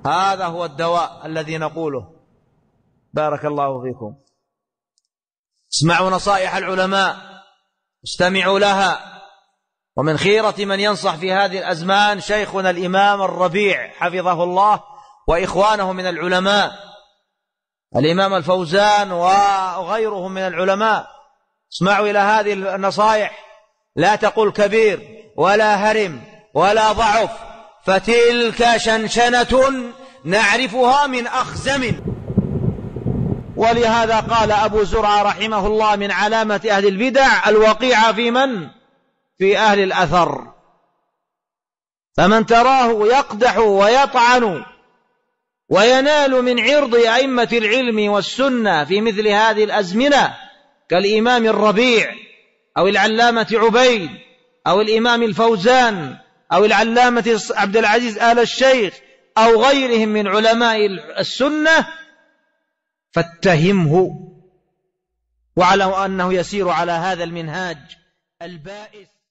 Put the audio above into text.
هذا هو الدواء الذي نقوله. بارك الله فيكم. اسمعوا نصائح العلماء، استمعوا لها. ومن خيرة من ينصح في هذه الأزمان شيخنا الإمام الربيع حفظه الله وإخوانه من العلماء، الإمام الفوزان وغيرهم من العلماء. اسمعوا إلى هذه النصائح. لا تقل كبير ولا هرم ولا ضعف، فتلك شنشنة نعرفها من أخزم. ولهذا قال أبو زرعة رحمه الله: من علامة أهل البدع الوقيعة في من؟ في أهل الأثر. فمن تراه يقدح ويطعن وينال من عرض أئمة العلم والسنة في مثل هذه الأزمنة كالإمام الربيع أو العلامة عبيد أو الإمام الفوزان أو العلامة عبد العزيز آل الشيخ أو غيرهم من علماء السنة، فاتهمه واعلم أنه يسير على هذا المنهاج البائس